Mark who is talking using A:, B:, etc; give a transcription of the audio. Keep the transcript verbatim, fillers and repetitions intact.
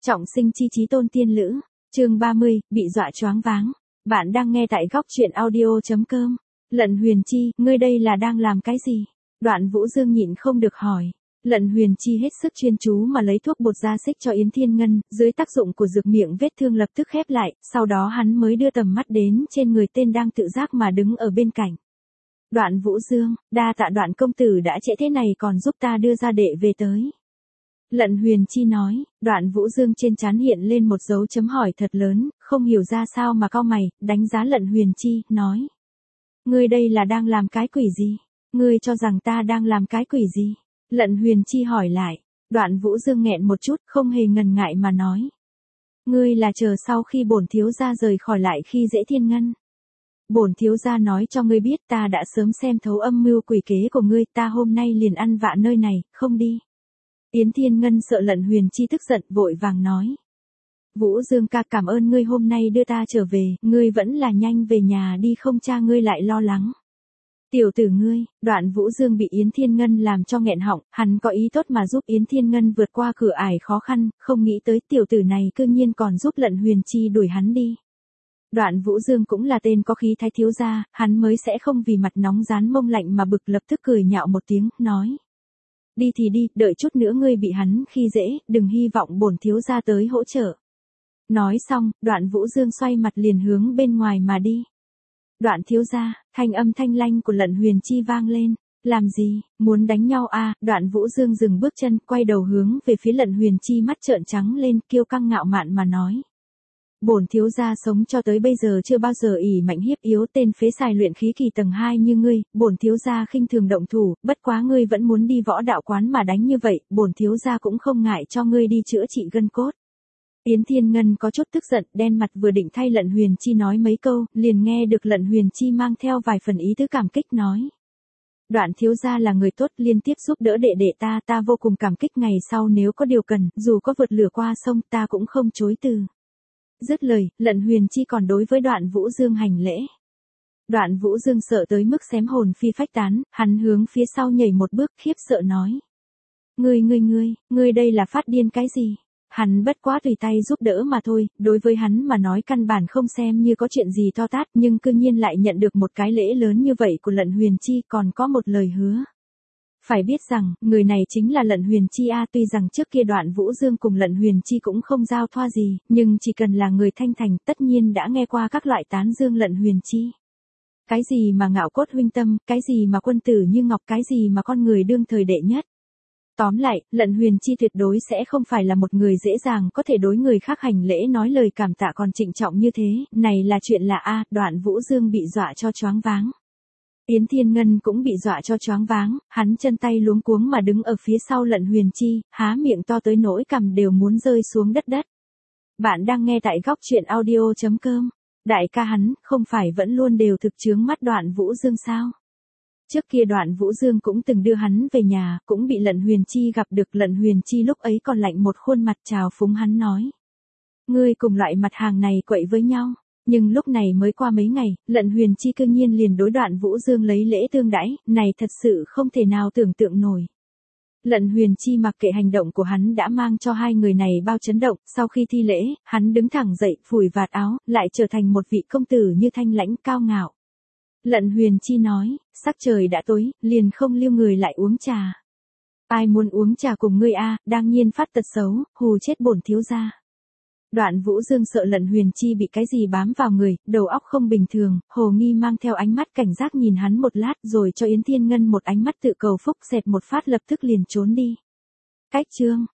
A: Trọng sinh chi chí tôn tiên lữ, chương ba mươi, bị dọa choáng váng. Bạn đang nghe tại góc truyện audio.com. Lận Huyền Chi, ngươi đây là đang làm cái gì? Đoạn Vũ Dương nhịn không được hỏi. Lận Huyền Chi hết sức chuyên chú mà lấy thuốc bột ra xích cho Yến Thiên Ngân, dưới tác dụng của dược miệng vết thương lập tức khép lại, sau đó hắn mới đưa tầm mắt đến trên người tên đang tự giác mà đứng ở bên cạnh. Đoạn Vũ Dương, đa tạ Đoạn công tử đã trễ thế này còn giúp ta đưa gia đệ về tới. Lận Huyền Chi nói. Đoạn Vũ Dương trên trán hiện lên một dấu chấm hỏi thật lớn, không hiểu ra sao mà cau mày, đánh giá Lận Huyền Chi, nói. Ngươi đây là đang làm cái quỷ gì? Ngươi cho rằng ta đang làm cái quỷ gì? Lận Huyền Chi hỏi lại. Đoạn Vũ Dương nghẹn một chút, không hề ngần ngại mà nói. Ngươi là chờ sau khi bổn thiếu gia rời khỏi lại khi dễ Thiên Ngân. Bổn thiếu gia nói cho ngươi biết ta đã sớm xem thấu âm mưu quỷ kế của ngươi, ta hôm nay liền ăn vạ nơi này, không đi. Yến Thiên Ngân sợ Lận Huyền Chi tức giận, vội vàng nói. Vũ Dương ca, cảm ơn ngươi hôm nay đưa ta trở về, ngươi vẫn là nhanh về nhà đi không cha ngươi lại lo lắng. Tiểu tử ngươi. Đoạn Vũ Dương bị Yến Thiên Ngân làm cho nghẹn họng, hắn có ý tốt mà giúp Yến Thiên Ngân vượt qua cửa ải khó khăn, không nghĩ tới tiểu tử này cư nhiên còn giúp Lận Huyền Chi đuổi hắn đi. Đoạn Vũ Dương cũng là tên có khí thái thiếu gia, hắn mới sẽ không vì mặt nóng rán mông lạnh mà bực, lập tức cười nhạo một tiếng, nói. Đi thì đi, đợi chút nữa ngươi bị hắn khi dễ, đừng hy vọng bổn thiếu gia tới hỗ trợ. Nói xong, Đoạn Vũ Dương xoay mặt liền hướng bên ngoài mà đi. Đoạn thiếu gia, thanh âm thanh lanh của Lận Huyền Chi vang lên. Làm gì, muốn đánh nhau à? Đoạn Vũ Dương dừng bước chân, quay đầu hướng về phía Lận Huyền Chi, mắt trợn trắng lên, kiêu căng ngạo mạn mà nói. Bổn thiếu gia sống cho tới bây giờ chưa bao giờ ỷ mạnh hiếp yếu, tên phế xài luyện khí kỳ tầng hai như ngươi, bổn thiếu gia khinh thường động thủ, bất quá ngươi vẫn muốn đi võ đạo quán mà đánh như vậy, bổn thiếu gia cũng không ngại cho ngươi đi chữa trị gân cốt. Yến Thiên Ngân có chút tức giận, đen mặt, vừa định thay Lận Huyền Chi nói mấy câu, liền nghe được Lận Huyền Chi mang theo vài phần ý tứ cảm kích nói. Đoạn thiếu gia là người tốt, liên tiếp giúp đỡ đệ đệ ta, ta vô cùng cảm kích, ngày sau nếu có điều cần, dù có vượt lửa qua sông ta cũng không chối từ. Dứt lời, Lận Huyền Chi còn đối với Đoạn Vũ Dương hành lễ. Đoạn Vũ Dương sợ tới mức xém hồn phi phách tán, hắn hướng phía sau nhảy một bước, khiếp sợ nói. Ngươi ngươi ngươi, ngươi đây là phát điên cái gì? Hắn bất quá tùy tay giúp đỡ mà thôi, đối với hắn mà nói căn bản không xem như có chuyện gì to tát, nhưng cư nhiên lại nhận được một cái lễ lớn như vậy của Lận Huyền Chi, còn có một lời hứa. Phải biết rằng, người này chính là Lận Huyền Chi a, tuy rằng trước kia Đoạn Vũ Dương cùng Lận Huyền Chi cũng không giao thoa gì, nhưng chỉ cần là người thanh thành, tất nhiên đã nghe qua các loại tán dương Lận Huyền Chi. Cái gì mà ngạo cốt huynh tâm, cái gì mà quân tử như ngọc, cái gì mà con người đương thời đệ nhất. Tóm lại, Lận Huyền Chi tuyệt đối sẽ không phải là một người dễ dàng có thể đối người khác hành lễ nói lời cảm tạ còn trịnh trọng như thế, này là chuyện lạ a. Đoạn Vũ Dương bị dọa cho choáng váng. Yến Thiên Ngân cũng bị dọa cho choáng váng, hắn chân tay luống cuống mà đứng ở phía sau Lận Huyền Chi, há miệng to tới nỗi cằm đều muốn rơi xuống đất đất. Bạn đang nghe tại góc truyện audio.com. Đại ca hắn, không phải vẫn luôn đều thực chướng mắt Đoạn Vũ Dương sao? Trước kia Đoạn Vũ Dương cũng từng đưa hắn về nhà, cũng bị Lận Huyền Chi gặp được. Lận Huyền Chi lúc ấy còn lạnh một khuôn mặt chào phúng hắn nói. Ngươi cùng loại mặt hàng này quậy với nhau. Nhưng lúc này mới qua mấy ngày, Lận Huyền Chi cư nhiên liền đối Đoạn Vũ Dương lấy lễ tương đãi, này thật sự không thể nào tưởng tượng nổi. Lận Huyền Chi mặc kệ hành động của hắn đã mang cho hai người này bao chấn động, sau khi thi lễ, hắn đứng thẳng dậy, phủi vạt áo, lại trở thành một vị công tử như thanh lãnh cao ngạo. Lận Huyền Chi nói, sắc trời đã tối, liền không lưu người lại uống trà. Ai muốn uống trà cùng ngươi a, đang nhiên phát tật xấu, hù chết bổn thiếu gia. Đoạn Vũ Dương sợ Lận Huyền Chi bị cái gì bám vào người, đầu óc không bình thường, hồ nghi mang theo ánh mắt cảnh giác nhìn hắn một lát rồi cho Yến Thiên Ngân một ánh mắt tự cầu phúc, xẹt một phát lập tức liền trốn đi. Cách chương,